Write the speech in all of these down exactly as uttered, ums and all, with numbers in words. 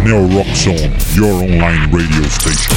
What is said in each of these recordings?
Neo Rock Zone, your online radio station.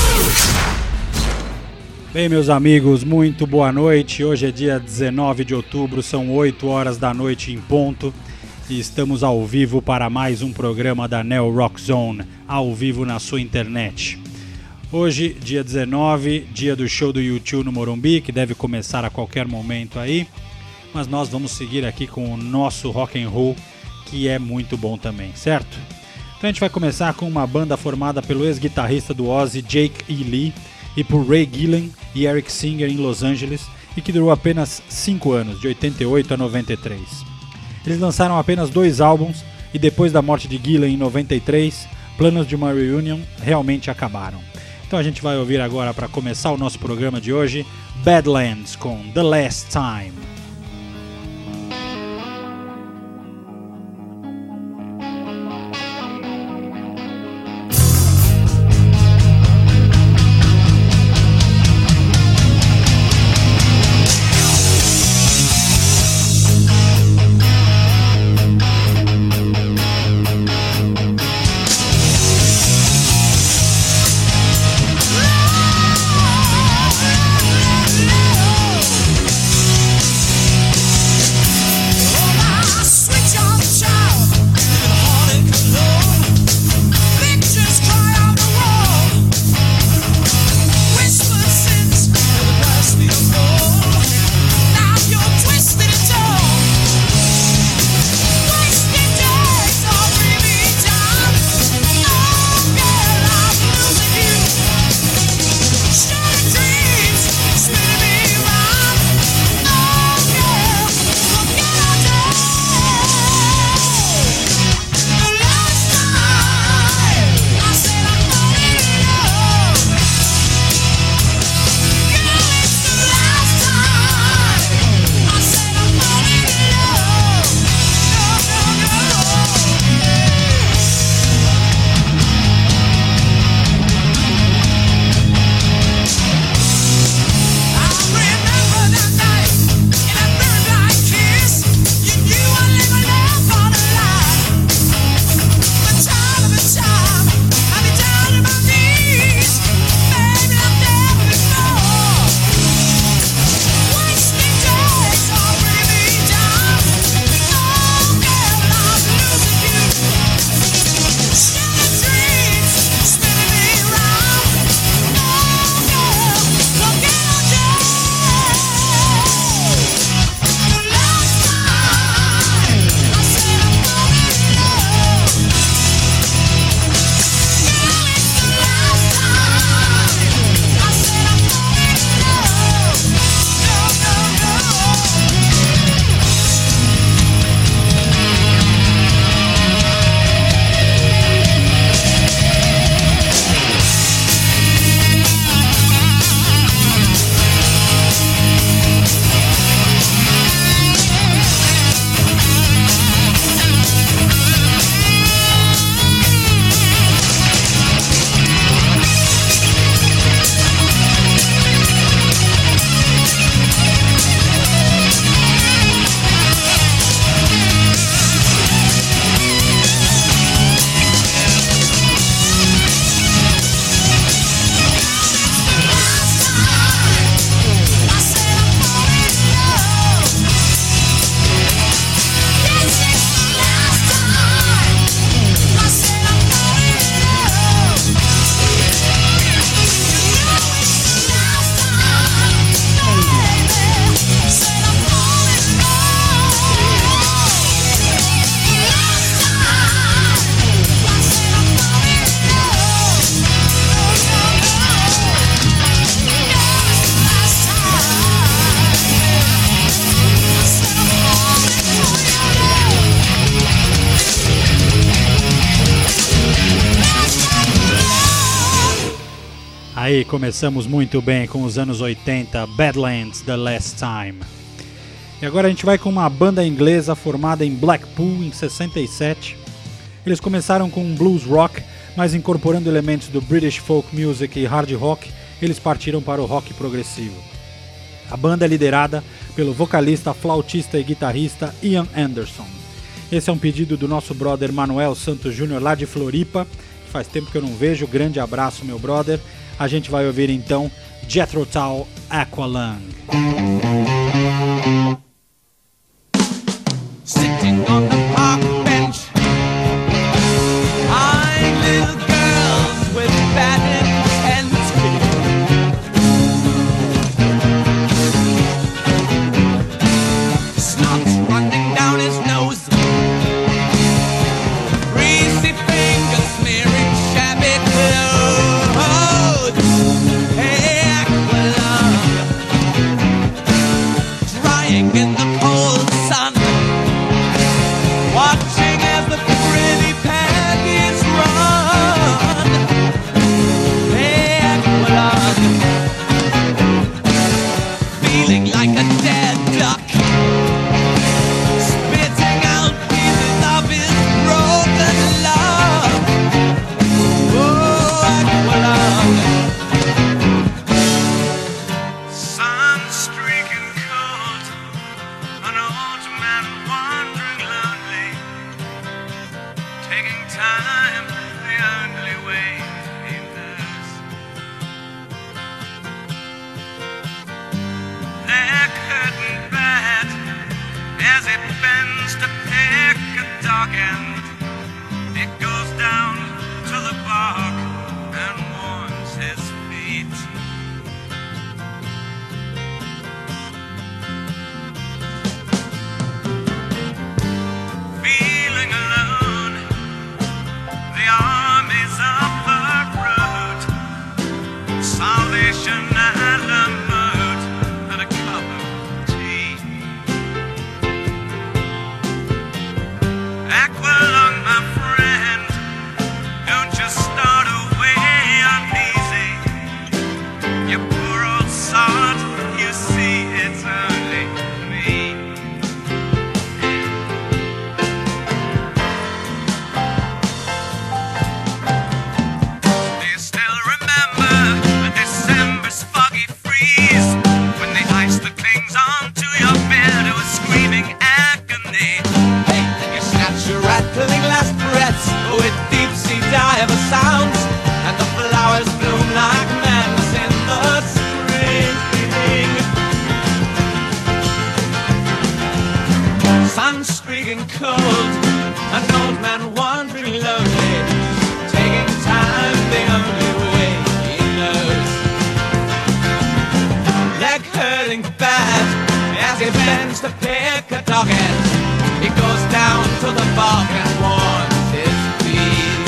Bem, meus amigos, muito boa noite. Hoje é dia dezenove de outubro, são oito horas da noite em ponto e estamos ao vivo para mais um programa da Neo Rock Zone, ao vivo na sua internet. Hoje, dia dezenove, dia do show do U dois no Morumbi, que deve começar a qualquer momento aí, mas nós vamos seguir aqui com o nosso rock and roll, que é muito bom também, certo? Então a gente vai começar com uma banda formada pelo ex-guitarrista do Ozzy, Jake E. Lee, e por Ray Gillen e Eric Singer em Los Angeles, e que durou apenas cinco anos, de oitenta e oito a noventa e três. Eles lançaram apenas dois álbuns, e depois da morte de Gillen em noventa e três, planos de uma reunion realmente acabaram. Então a gente vai ouvir agora, para começar o nosso programa de hoje, Badlands com The Last Time. Aí começamos muito bem com os anos oitenta, Badlands, The Last Time. E agora a gente vai com uma banda inglesa formada em Blackpool em sessenta e sete. Eles começaram com um blues rock, mas incorporando elementos do British folk music e hard rock, eles partiram para o rock progressivo. A banda é liderada pelo vocalista, flautista e guitarrista Ian Anderson. Esse é um pedido do nosso brother Manuel Santos Júnior lá de Floripa, que faz tempo que eu não vejo. Grande abraço, meu brother. A gente vai ouvir então Jethro Tull, Aqualung. Sitting on the park bench, eyeing little girls with bad intent. Snot running down his nose, greasy fingers smearing shabby clothes. Hey, Aqualung, drying in the cold sun, watching as the pretty panties run. Hey, Aqualung, feeling like a dead duck, spitting out pieces of his broken love. Oh, Aqualung, sun-streaking cold, an old man wandering lonely, taking time the only way he knows. They're curtain bad as it bends to pick a dog end. It goes down to the bark and warms his feet. Feeling alone, the armies of the road, salvation and a mood and a cup of tea. Aqualung, my friend, don't just start away uneasy. You poor old sod, you see it's only me. Do you still remember the December's foggy freeze, when the ice that clings onto your beard was screaming agony? Hey, and you snatch your rattling last breaths with deep sea diver sounds, and the flowers bloom like madness in the spring. Sun streaking cold, an old man wandering lonely, taking time the only way he knows. Leg hurting bad as he bends to pick a dog end. He goes down to the bark and warms his feet.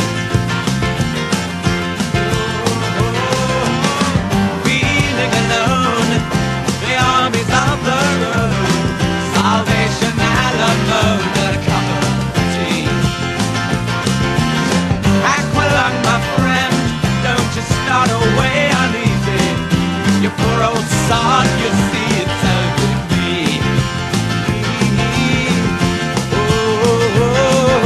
Feeling alone, the armies of the road, salvation and a mode and a cup of tea. Aqualung, my friend, don't you start away uneasy. You poor old sod, you see it's only me. Oh, oh, oh,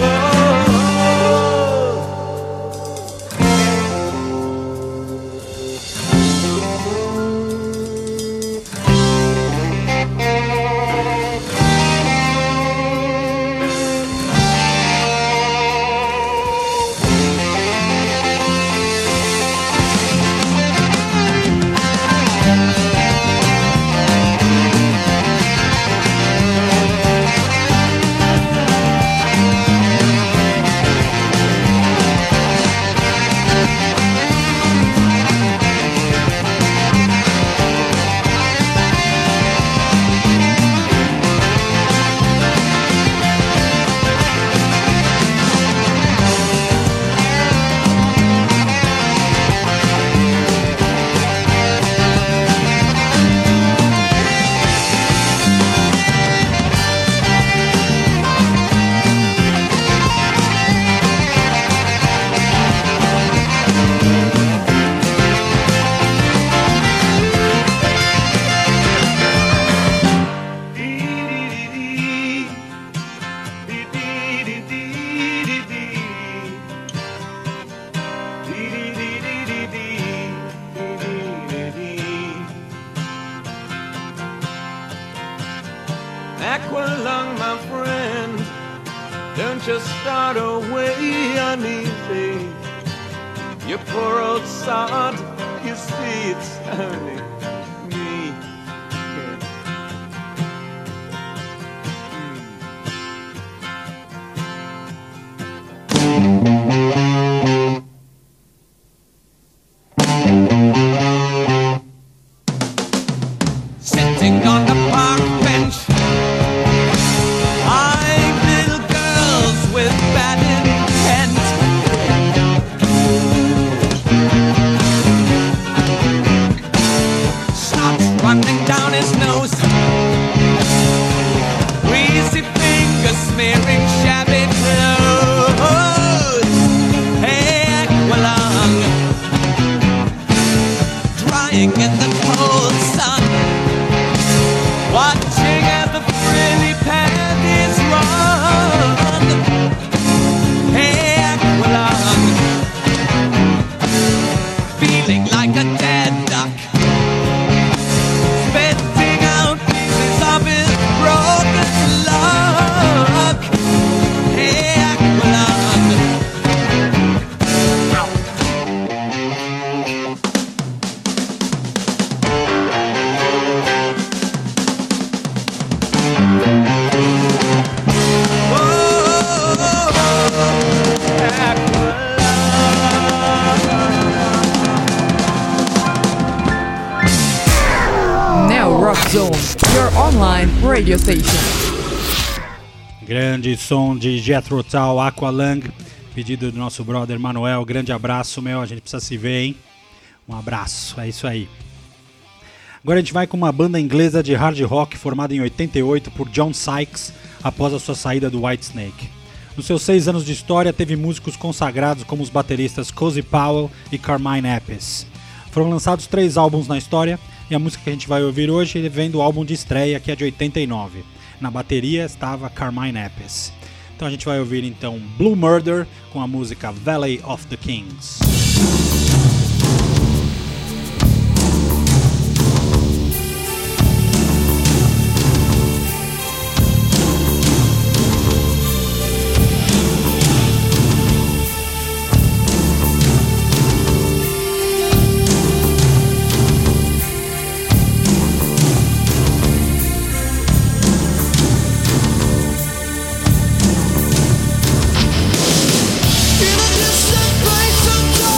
Aqualung, my friend, don't just start away uneasy. You poor old sod, you see it's only me. Sitting on the park bench, eyeing little girls with bad intent. Snot running down his nose, greasy fingers smearing shabby clothes. Hey, Aqualung, drying in the cold sun, watching as the frilly panties run. Hey, Aqualung, feeling like a dead duck, spitting out pieces of his broken luck. Hey, Aqualung, Neo Rock Zone, your online radio station. Grande som de Jethro Tull, Aqualung, pedido do nosso brother Manuel. Grande abraço, meu, a gente precisa se ver, hein? Um abraço, é isso aí. Agora a gente vai com uma banda inglesa de hard rock formada em oitenta e oito por John Sykes após a sua saída do Whitesnake. Nos seus seis anos de história, teve músicos consagrados como os bateristas Cozy Powell e Carmine Appice. Foram lançados três álbuns na história e a música que a gente vai ouvir hoje vem do álbum de estreia, que é de oitenta e nove. Na bateria estava Carmine Appice. Então a gente vai ouvir então Blue Murder com a música Valley of the Kings. in a distant place of time.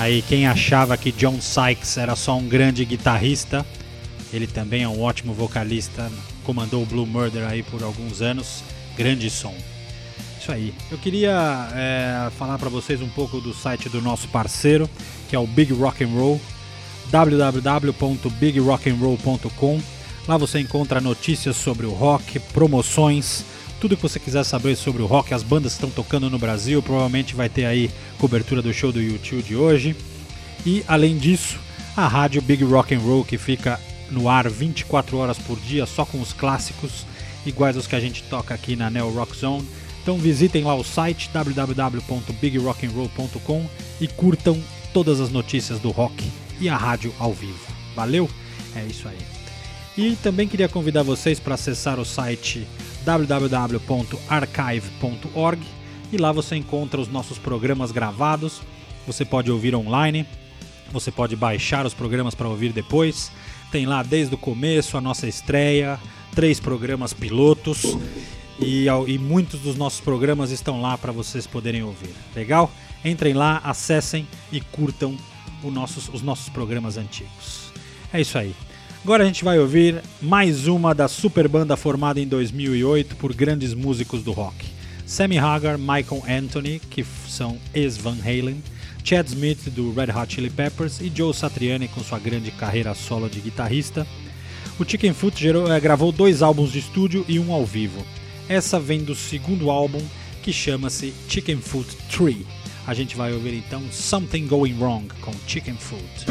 Aí quem achava que John Sykes era só um grande guitarrista, ele também é um ótimo vocalista, comandou o Blue Murder aí por alguns anos, grande som. Isso aí. Eu queria é, falar para vocês um pouco do site do nosso parceiro, que é o Big Rock and Roll, w w w ponto big rock and roll ponto com. Lá você encontra notícias sobre o rock, promoções, tudo que você quiser saber sobre o rock, as bandas que estão tocando no Brasil, provavelmente vai ter aí cobertura do show do U dois de hoje. E além disso, a rádio Big Rock and Roll, que fica no ar vinte e quatro horas por dia, só com os clássicos, iguais aos que a gente toca aqui na Neo Rock Zone. Então visitem lá o site w w w ponto big rock and roll ponto com e curtam todas as notícias do rock e a rádio ao vivo. Valeu? É isso aí. E também queria convidar vocês para acessar o site w w w ponto archive ponto org e lá você encontra os nossos programas gravados. Você pode ouvir online, você pode baixar os programas para ouvir depois. Tem lá desde o começo a nossa estreia, três programas pilotos e, e muitos dos nossos programas estão lá para vocês poderem ouvir. Legal? Entrem lá, acessem e curtam os nossos, os nossos programas antigos. É isso aí. Agora a gente vai ouvir mais uma da super banda formada em dois mil e oito por grandes músicos do rock. Sammy Hagar, Michael Anthony, que são ex-Van Halen, Chad Smith do Red Hot Chili Peppers e Joe Satriani com sua grande carreira solo de guitarrista. O Chicken Foot gerou, é, gravou dois álbuns de estúdio e um ao vivo. Essa vem do segundo álbum, que chama-se Chicken Foot três. A gente vai ouvir então Something Going Wrong com Chicken Foot.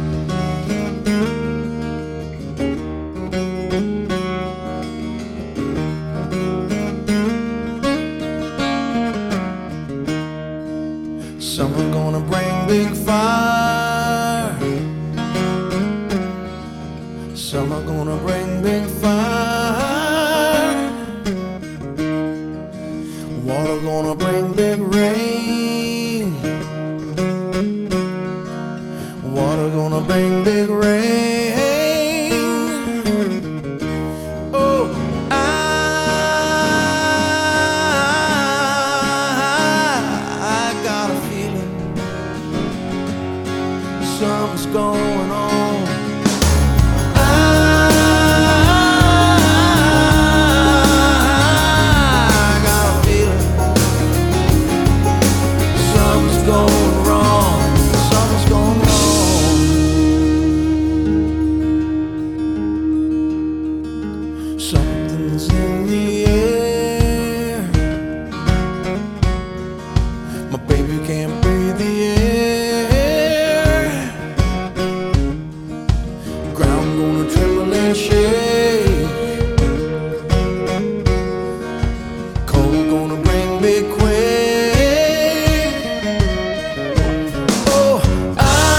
Some are gonna bring big fire. Some are gonna bring big fire. Water gonna bring big rain. Water gonna bring big rain. Oh, I, I got a feeling something's going on. I, I got a feeling something's going wrong. Something's going wrong. Something's in the air. My baby can't breathe the air. Ground gonna tremble and shake. Cold gonna bring big quake. Oh, I,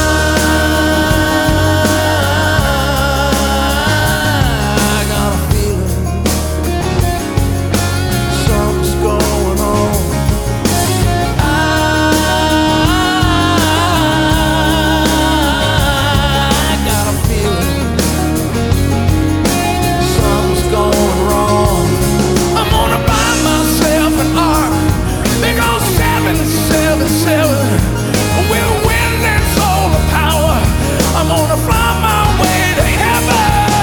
I got a feeling something's going on. I, I got a feeling something's going wrong. I'm gonna buy myself an ark, big old seven seven seven, with wind and solar power. I'm gonna fly my way to heaven.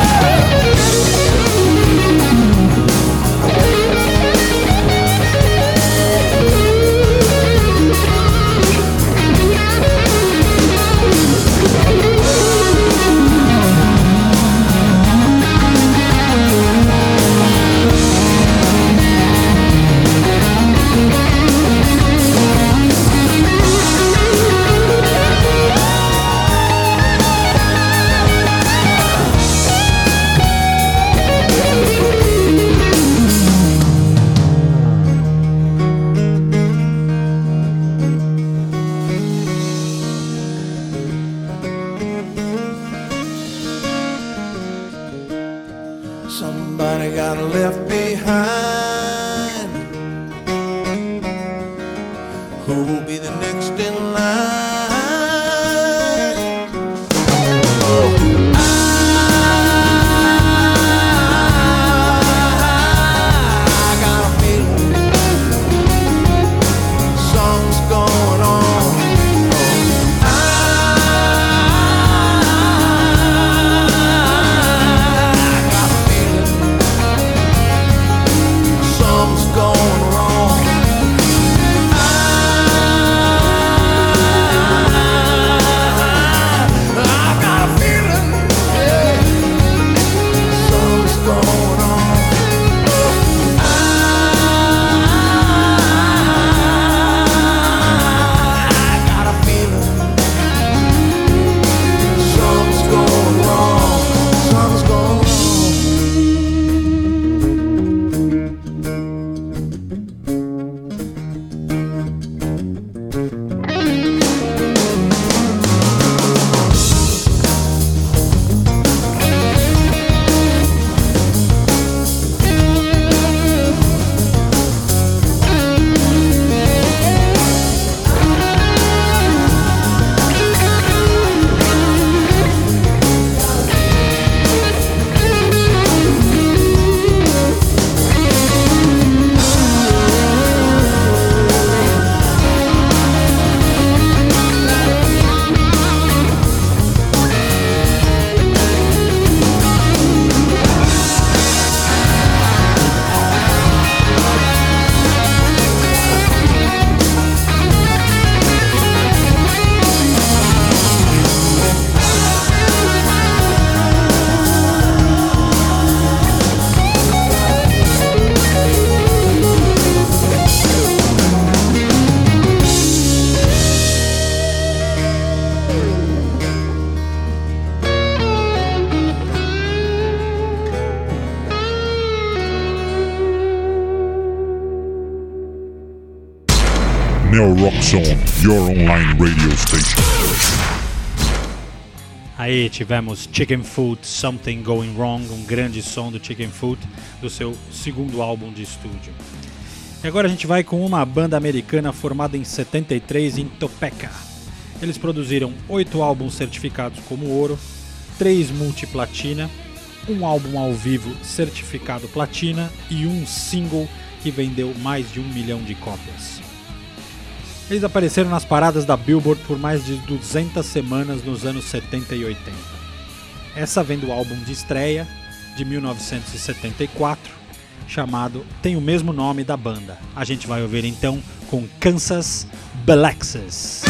Somebody got left behind. Who will be the next in line? Oh, I, I got a feeling something's going on. Oh, I, Neo Rock Zone, your online radio station. Aí tivemos Chicken Foot, Something Going Wrong, um grande som do Chicken Foot, do seu segundo álbum de estúdio. E agora a gente vai com uma banda americana formada em setenta e três em Topeka. Eles produziram oito álbuns certificados como ouro, três multiplatina, um álbum ao vivo certificado platina e um single que vendeu mais de um milhão de cópias. Eles apareceram nas paradas da Billboard por mais de duzentas semanas nos anos setenta e oitenta. Essa vem do álbum de estreia de mil novecentos e setenta e quatro, chamado tem o mesmo nome da banda. A gente vai ouvir então com Kansas Blaxes.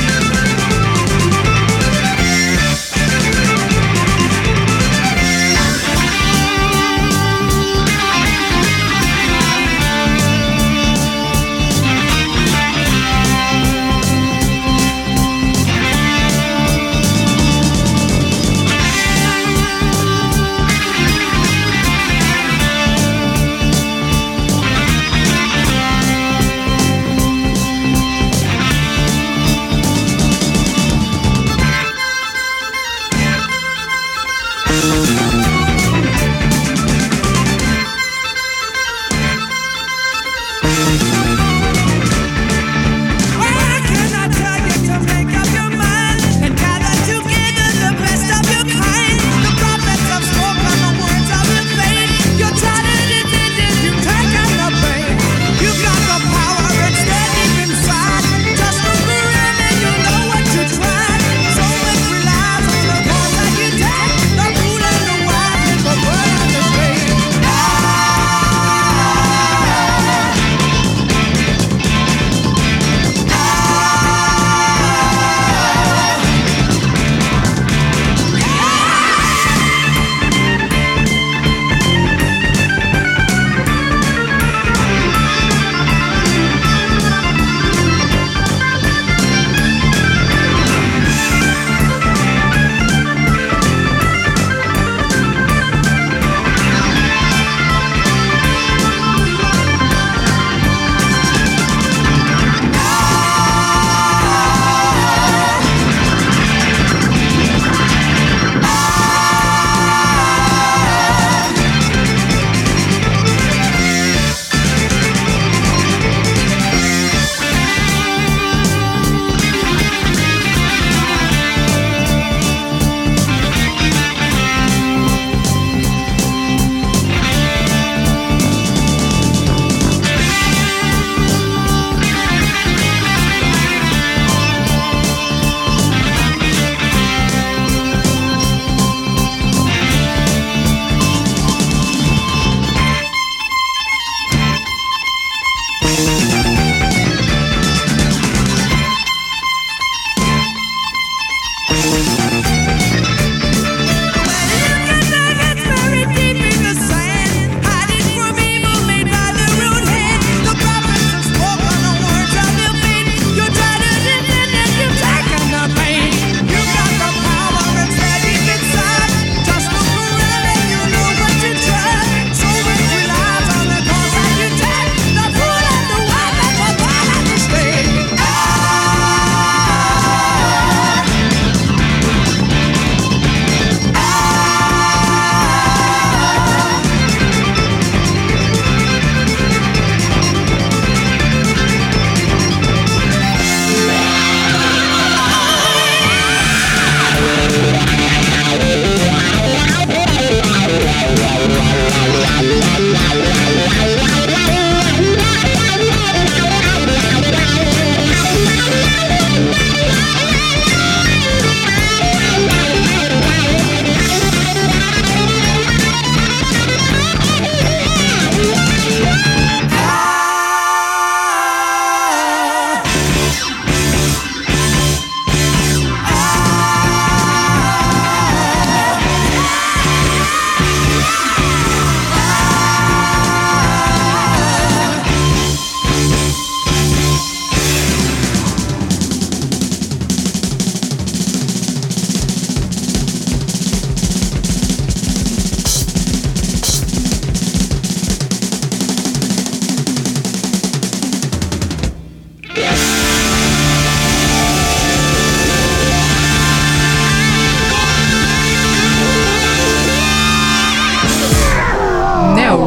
Thank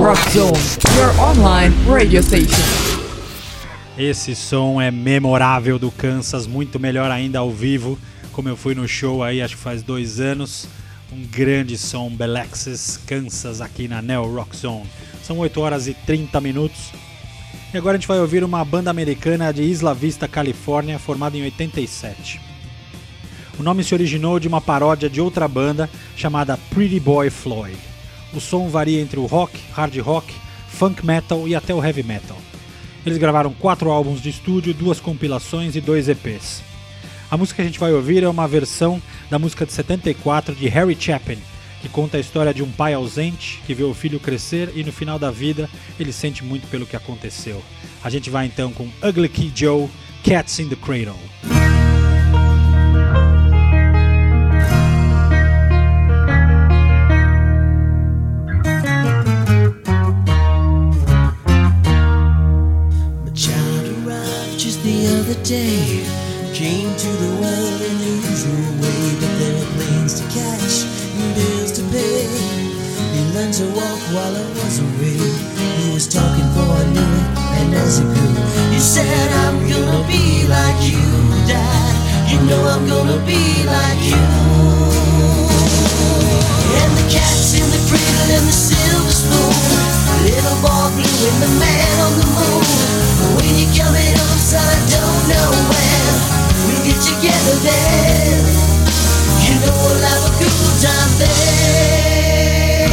Rock Zone, your online radio station. Esse som é memorável do Kansas, muito melhor ainda ao vivo, como eu fui no show aí, acho que faz dois anos. Um grande som, Belexis, Kansas, aqui na Neo Rock Zone. São oito horas e trinta minutos. E agora a gente vai ouvir uma banda americana de Isla Vista, Califórnia, formada em oitenta e sete. O nome se originou de uma paródia de outra banda chamada Pretty Boy Floyd. O som varia entre o rock, hard rock, funk metal e até o heavy metal. Eles gravaram quatro álbuns de estúdio, duas compilações e dois E Ps. A música que a gente vai ouvir é uma versão da música de setenta e quatro de Harry Chapin, que conta a história de um pai ausente que vê o filho crescer e no final da vida ele sente muito pelo que aconteceu. A gente vai então com Ugly Kid Joe, Cats in the Cradle. My child arrived just the other day. Came to the world in the usual way, but there were planes to catch and bills to pay. He learned to walk while I was away. He was talking for I knew it, and as he grew, he said, I'm gonna be like you, Dad. You know I'm gonna be like you. And the cat's in the cradle and the silver spoon, little boy blue and the man on the moon. When you're coming home, son, I don't know when we'll get together then. You know we'll have a good time then.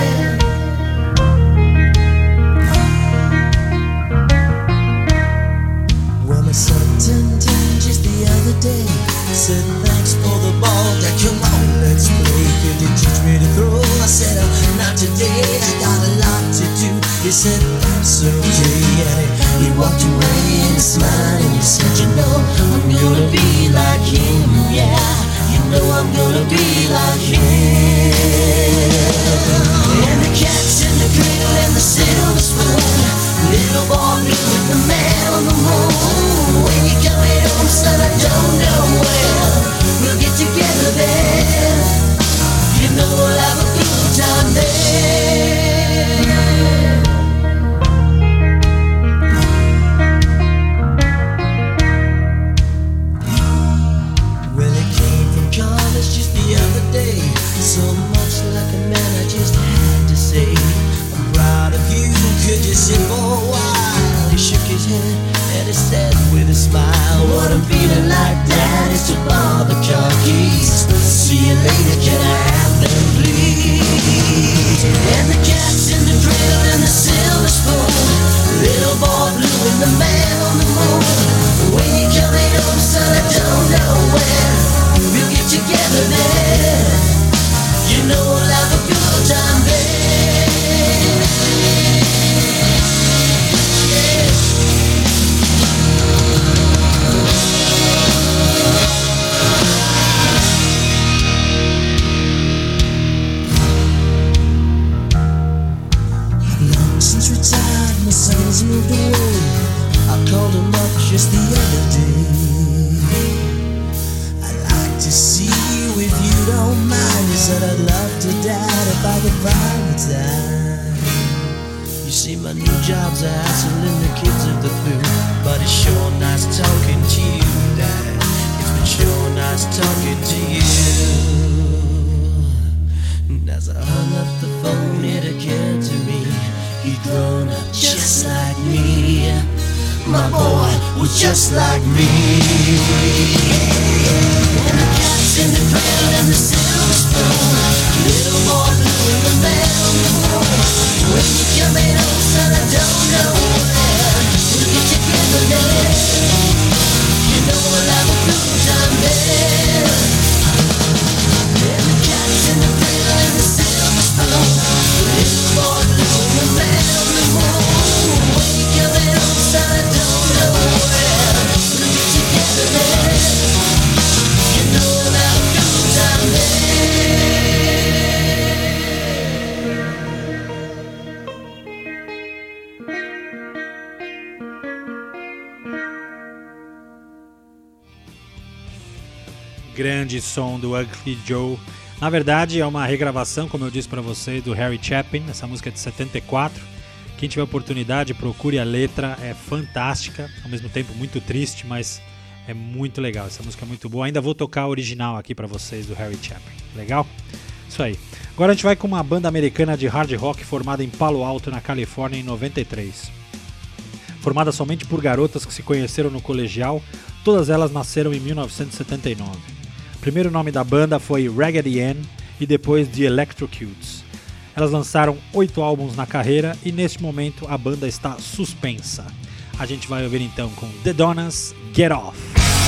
Well, my son turned ten just the other day. Said thanks for the ball, Dad, come on, let's play. Could you teach me to throw? I said, oh, not today, I got a lot to do. He said, that's okay, yeah. He walked away and smiled and he said, you know, I'm gonna be like him, yeah. You know I'm gonna be like him. And the cat's in the cradle and the silver spoon, little boy blue with the man on the moon. When you're coming home, son, I don't know when we'll get together then. You know we'll have a good time then. Well, it came from college just the other day. So much like a man, I just had to say, I'm proud of you, could you sit for a while? He shook his head and he said with a smile, what I'm feeling like, Dad, is to borrow the car keys. See you later, can I have them, please? And the cat's in the cradle and the silver spoon, little boy blue and the man on the moon. When you're coming home, son, I don't know when we'll get together then. You know we'll have a good time then. Yeah. Long since retired, my son's moved away. I called him up just the other day. I'd like to see you if you don't mind. He said I'd love to, Dad, if I could find the time. You see, my new job's a hassle and the kids are the flu, but it's sure nice talking to you, Dad. It's been sure nice talking to you. And as I hung up the phone, it occurred to me, he'd grown up just like me. My boy was just like me. And the cat's in the cradle and the silver spoon, little boy blue and the man on the moon. When you're coming home, son, I don't know when we'll get together then. You know we'll have a good time then. And the cat's in the cradle and the silver spoon, little boy blue and the man on the moon. When you're coming home, son, I don't know when we'll get together then. You know we'll have a good time then. Grande som do Ugly Joe, Na verdade, é uma regravação, como eu disse para vocês, do Harry Chapin. Essa música é de setenta e quatro. Quem tiver oportunidade, procure a letra. É fantástica, ao mesmo tempo muito triste, mas é muito legal. Essa música é muito boa. Ainda vou tocar a original aqui para vocês, do Harry Chapin. Legal? Isso aí. Agora a gente vai com uma banda americana de hard rock formada em Palo Alto, na Califórnia, em noventa e três. Formada somente por garotas que se conheceram no colegial, todas elas nasceram em mil novecentos e setenta e nove. O primeiro nome da banda foi Raggedy Ann e depois The Electrocutes. Elas lançaram oito álbuns na carreira e neste momento a banda está suspensa. A gente vai ouvir então com The Donnas, Get Off.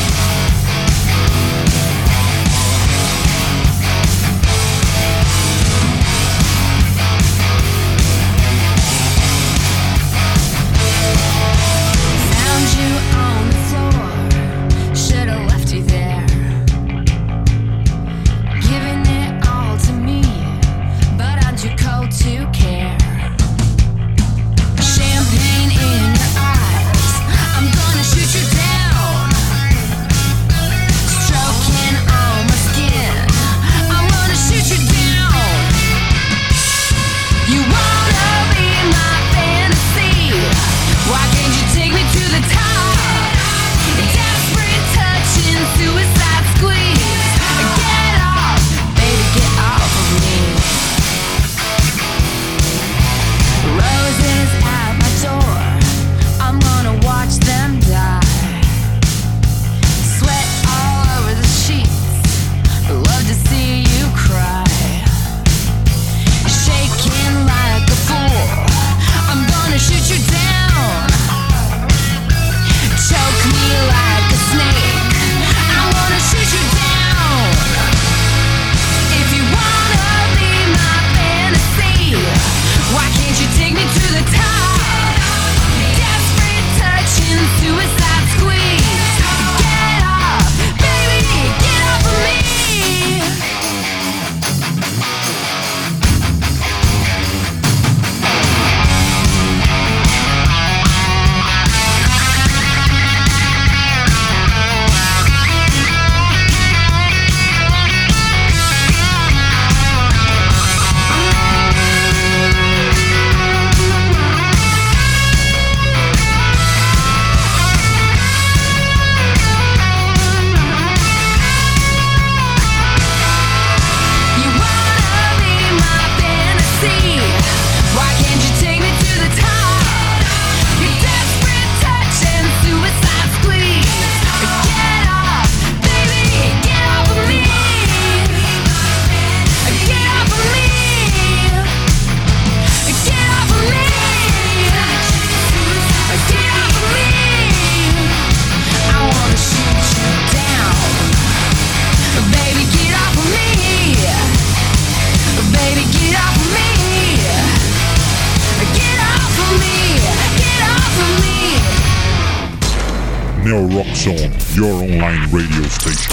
Neo Rock Zone, your online radio station.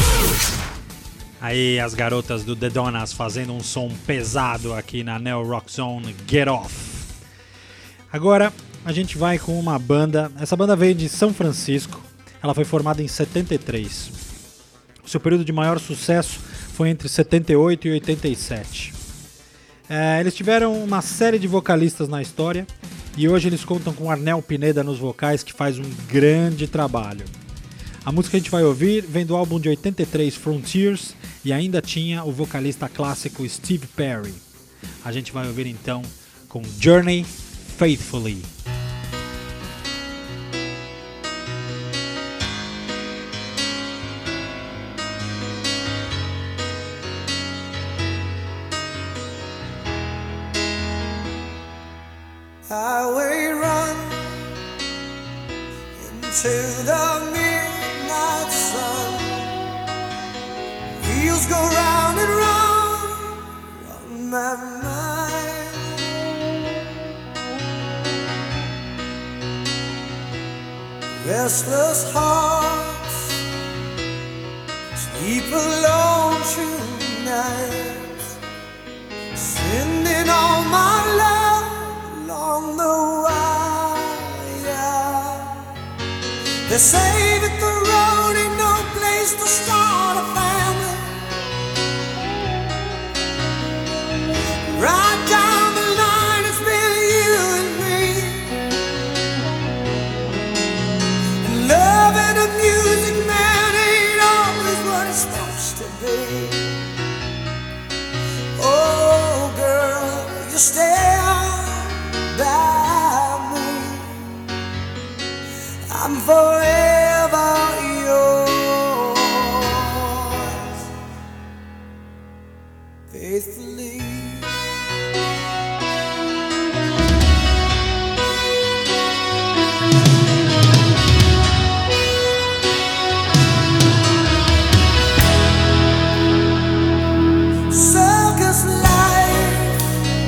Aí as garotas do The Donnas fazendo um som pesado aqui na Neo Rock Zone, Get Off. Agora a gente vai com uma banda, essa banda veio de São Francisco, ela foi formada em setenta e três. O seu período de maior sucesso foi entre setenta e oito e oitenta e sete. É, eles tiveram uma série de vocalistas na história e hoje eles contam com Arnel Pineda nos vocais, que faz um grande trabalho. A música que a gente vai ouvir vem do álbum de oitenta e três, Frontiers, e ainda tinha o vocalista clássico Steve Perry. A gente vai ouvir então com Journey Faithfully. Highway run into the midnight sun. Wheels go round and round on my mind. Restless hearts sleep alone tonight, sending all my love along the wire. They say that the road ain't no place to start a family, I'm forever yours, faithfully. Circus life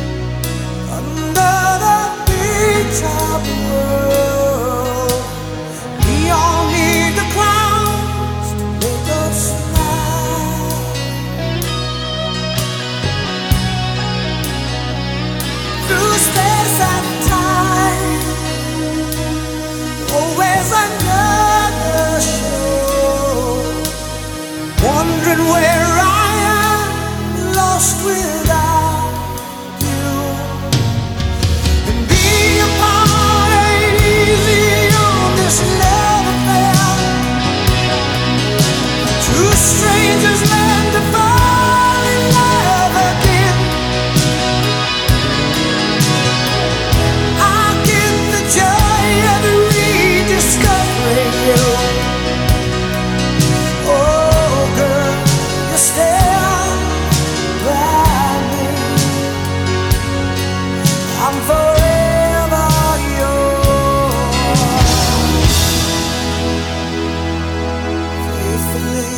under the big top world. We all need the clowns to make us smile. Through space and time, always another show. Wondering where I am, lost without you. And being apart ain't easy on this love affair. Two strangers learn to fall in love again. I get the joy of rediscovering you. Oh girl, you're still by me. I'm forever yours, faithfully.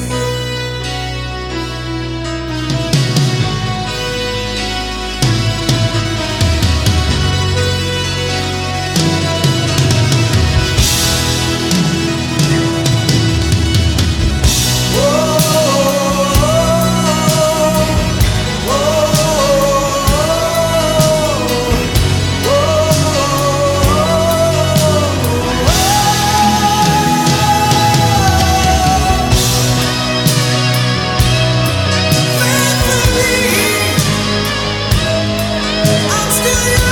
I'm still yours.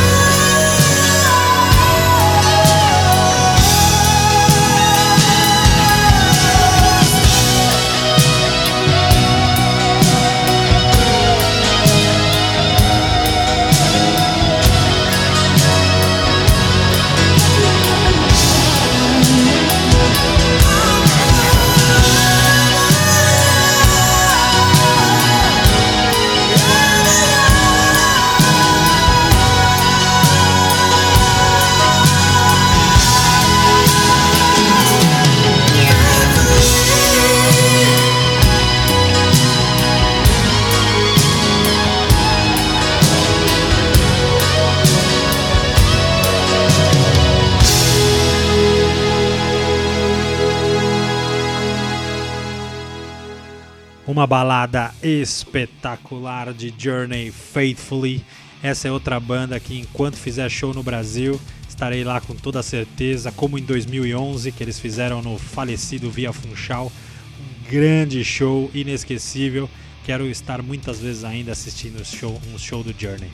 Uma balada espetacular de Journey, Faithfully. Essa é outra banda que, enquanto fizer show no Brasil, estarei lá com toda certeza, como em dois mil e onze, que eles fizeram no falecido Via Funchal. Um grande show, inesquecível. Quero estar muitas vezes ainda assistindo um show, um show do Journey.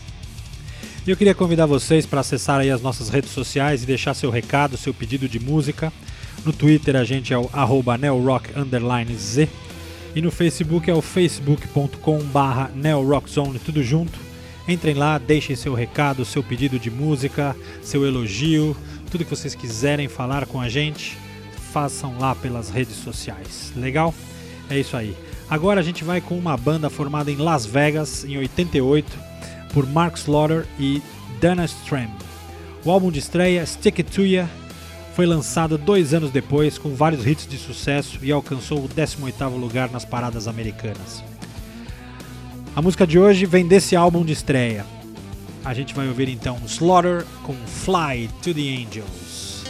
E eu queria convidar vocês para acessar aí as nossas redes sociais e deixar seu recado, seu pedido de música. No Twitter a gente é o arroba neorock underline z. E no Facebook é o facebook ponto com barra neorockzone, tudo junto. Entrem lá, deixem seu recado, seu pedido de música, seu elogio, tudo que vocês quiserem falar com a gente, façam lá pelas redes sociais. Legal? É isso aí. Agora a gente vai com uma banda formada em Las Vegas em oitenta e oito por Mark Slaughter e Dana Stram. O álbum de estreia, Stick It To Ya, foi lançado dois anos depois com vários hits de sucesso e alcançou o décimo oitavo lugar nas paradas americanas. A música de hoje vem desse álbum de estreia. A gente vai ouvir então Slaughter com Fly to the Angels.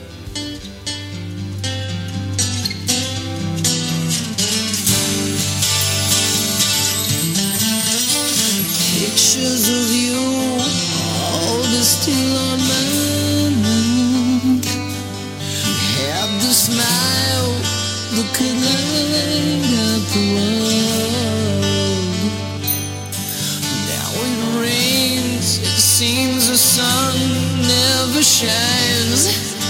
Pictures of you, all this still on my mind. Have the smile that could light up the world. Now it rains, it seems the sun never shines.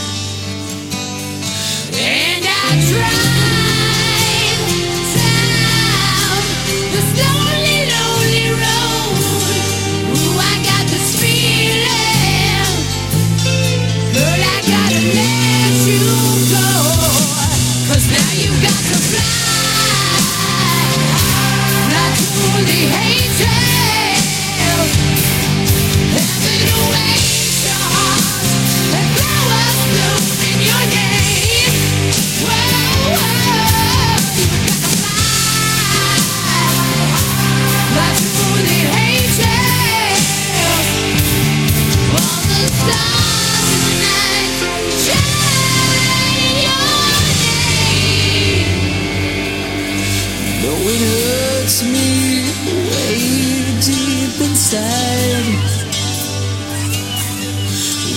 And I drive down this lonely, lonely road. Ooh, I got this feeling, girl, I gotta let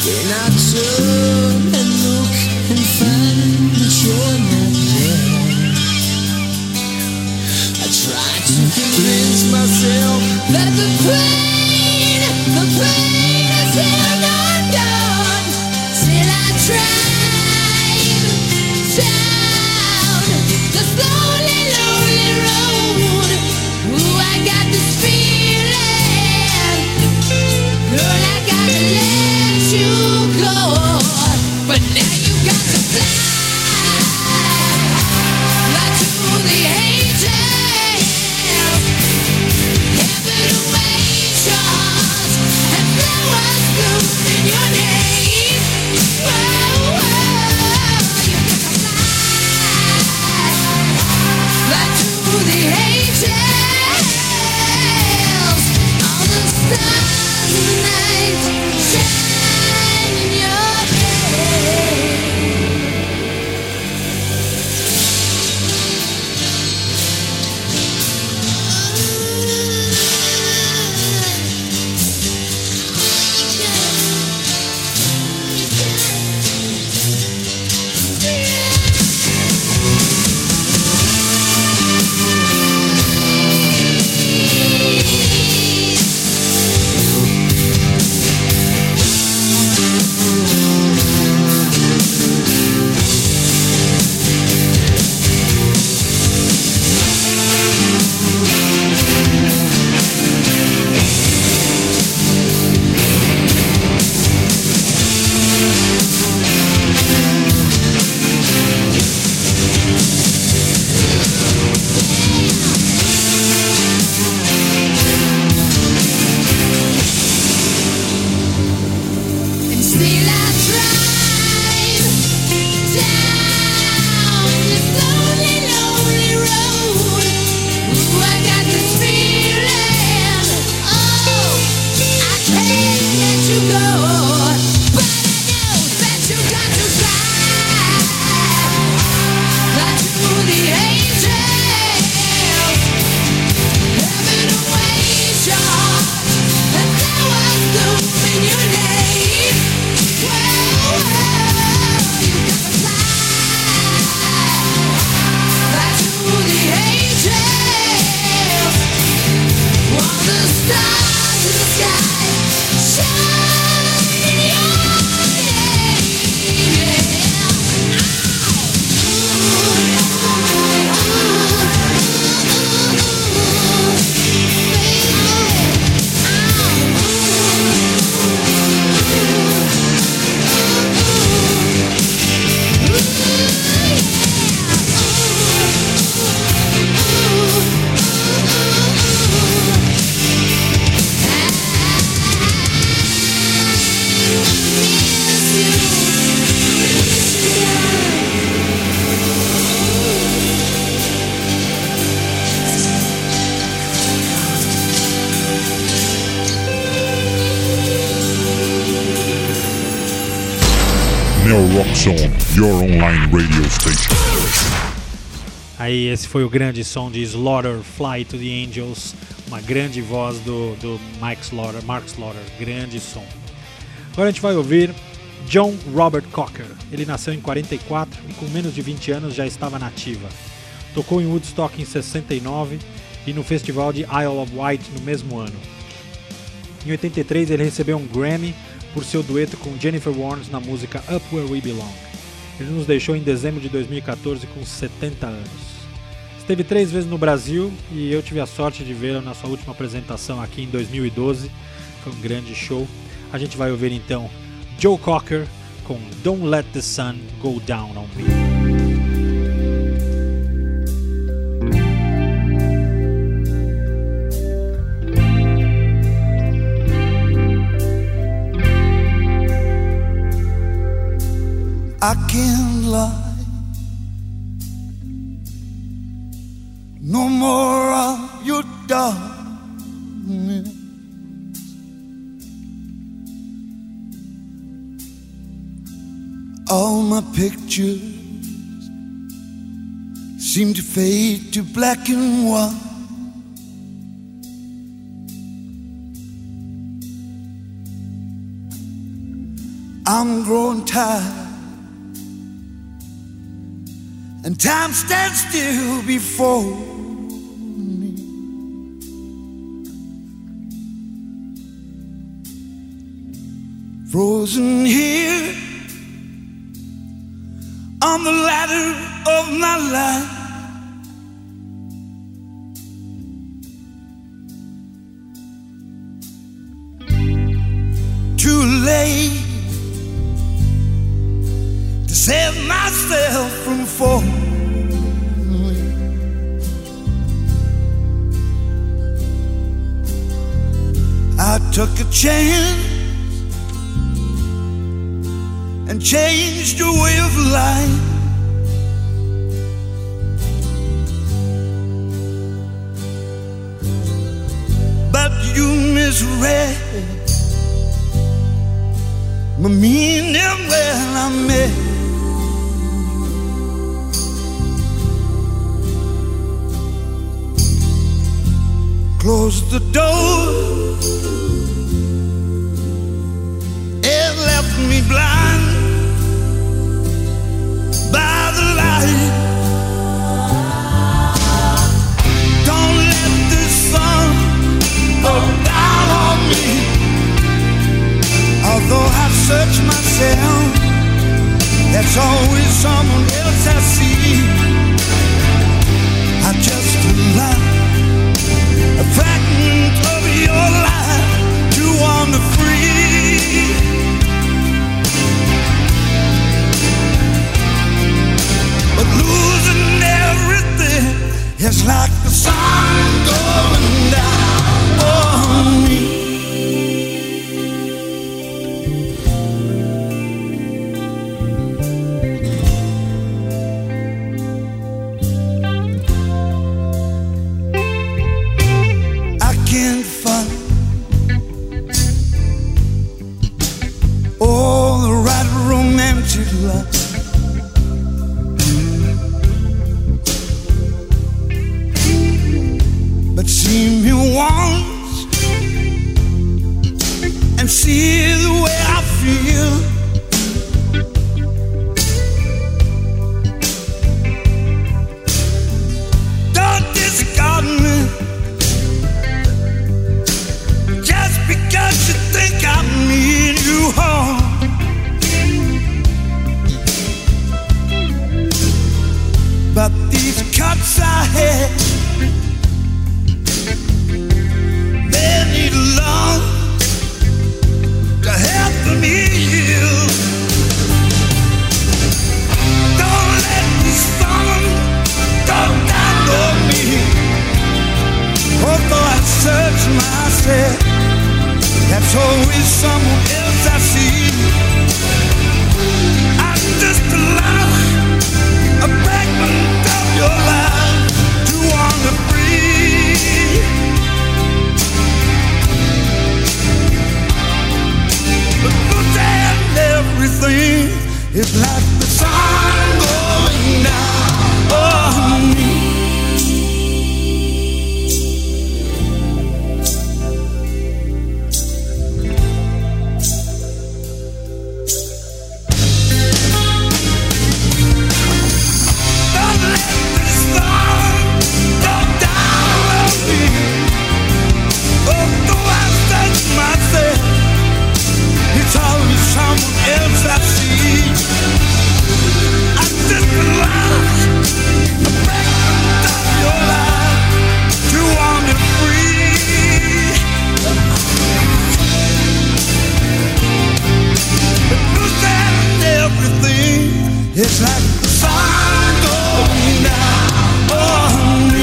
Then I turn and look and find that you're not there. I try to convince myself that the pain, the pain is still not done. Still I drive down the slowly, lonely road. Ooh, I got this feeling, girl, I gotta let you go. But now you got to fly, fly to the angels. Heaven awaits your heart and flowers bloom in your name. Whoa, whoa, you got to fly, fly to the angels. All the stars in the night shine in your face. And still I drive down this lonely, lonely road. Ooh, I got this feeling, oh, I can't let you go. But I know that you got to fly, fly to the angels. Heaven awaits your heart and flowers bloom in your name. Whoa, whoa, you got to fly, fly to the angels. While the stars in the sky shine in your name. Neo Rock Zone, your online radio station. Aí esse foi o grande som de Slaughter, Fly to the Angels, uma grande voz do, do Mike Slaughter, Mark Slaughter, grande som. Agora a gente vai ouvir John Robert Cocker. Ele nasceu em quarenta e quatro e com menos de vinte anos já estava nativa. Tocou em Woodstock em sessenta e nove e no festival de Isle of Wight no mesmo ano. Em oitenta e três ele recebeu um Grammy por seu dueto com Jennifer Warnes na música Up Where We Belong. Ele nos deixou em dezembro de dois mil e catorze com setenta anos. Esteve três vezes no Brasil e eu tive a sorte de vê-lo na sua última apresentação aqui em dois mil e doze. Foi um grande show. A gente vai ouvir então Joe Cocker com Don't Let the Sun Go Down on Me. I can't lie, no more of your darkness. All my pictures seem to fade to black and white. I'm growing tired, and time stands still before me. Frozen here on the ladder of my life, too late to save myself from falling. I took a chance and changed your way of life. But you misread my meaning when I met you. Closed the door and left me blind by the light. Don't let the sun go down on me. Although I search myself, there's always someone else I see. I just love a fragment of your life to wander free. But losing everything is like the sun going down on me. But see me once and see the way I feel. Don't discard me just because you think I mean you harm. But these cuts I had, they need love to help me heal. Don't let the sun go down on me. Although I search myself, there's always someone else I see. I'm just alive, a fragment of your life to wander free. But losing everything is like the sun going down on me. Else I see, I'm just alive, a fragment of your life to wander free. But losing everything is like the sun going down on me.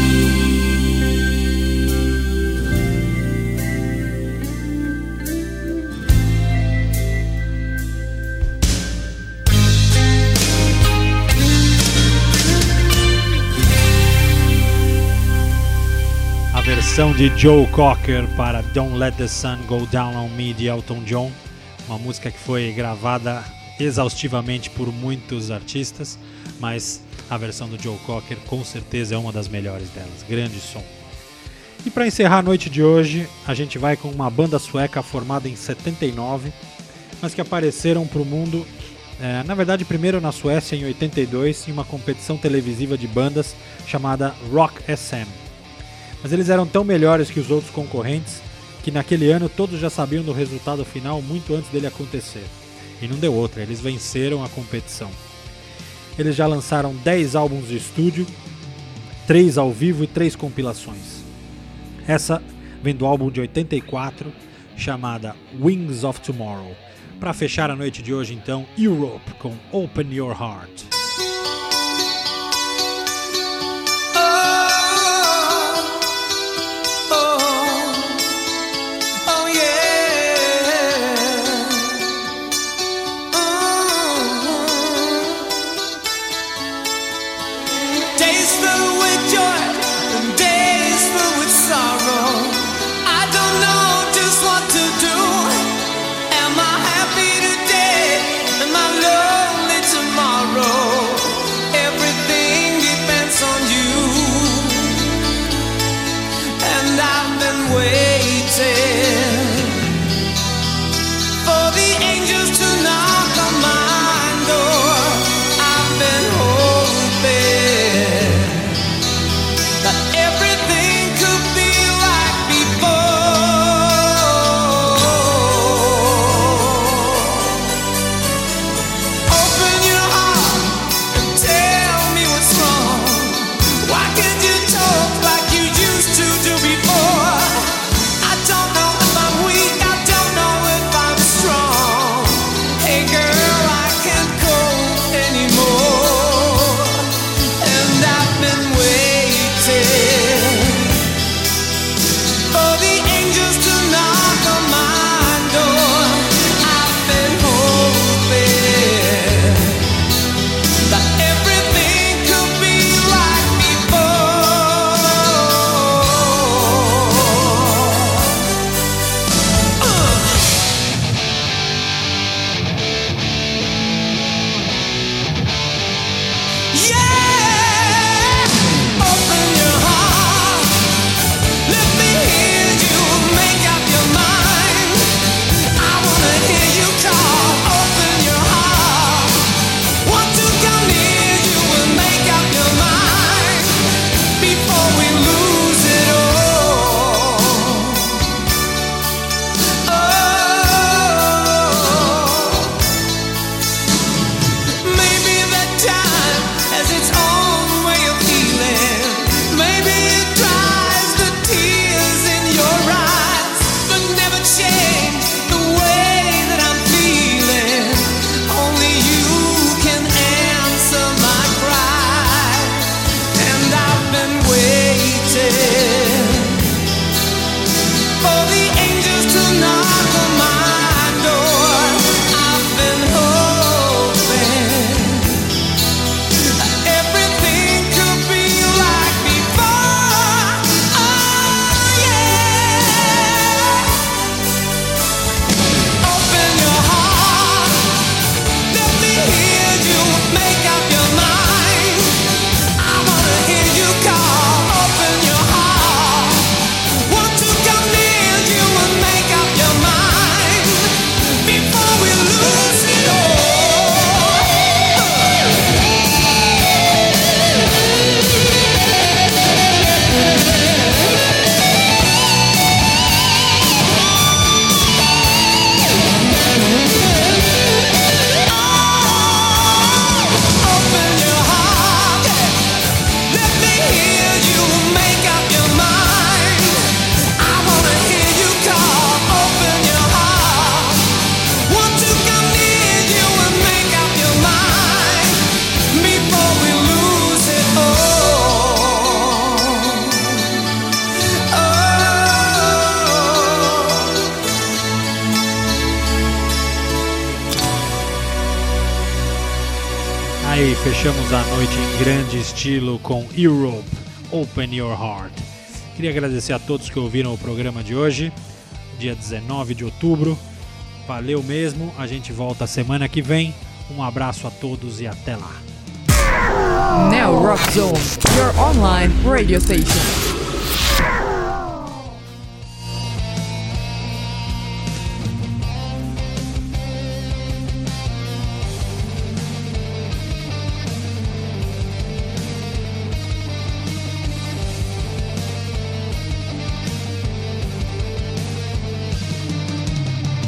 Versão de Joe Cocker para Don't Let the Sun Go Down on Me de Elton John, uma música que foi gravada exaustivamente por muitos artistas, mas a versão do Joe Cocker com certeza é uma das melhores delas, grande som. E para encerrar a noite de hoje, a gente vai com uma banda sueca formada em setenta e nove, mas que apareceram para o mundo, é, na verdade primeiro na Suécia em oitenta e dois, em uma competição televisiva de bandas chamada Rock S M. Mas eles eram tão melhores que os outros concorrentes que naquele ano todos já sabiam do resultado final muito antes dele acontecer. E não deu outra, eles venceram a competição. Eles já lançaram dez álbuns de estúdio, três ao vivo e três compilações. Essa vem do álbum de oitenta e quatro, chamada Wings of Tomorrow. Para fechar a noite de hoje, então, Europe com Open Your Heart. Aí fechamos a noite em grande estilo com Europe, Open Your Heart. Queria agradecer a todos que ouviram o programa de hoje, dia dezenove de outubro. Valeu mesmo, a gente volta semana que vem. Um abraço a todos e até lá. Neo Rock Zone, your online radio station.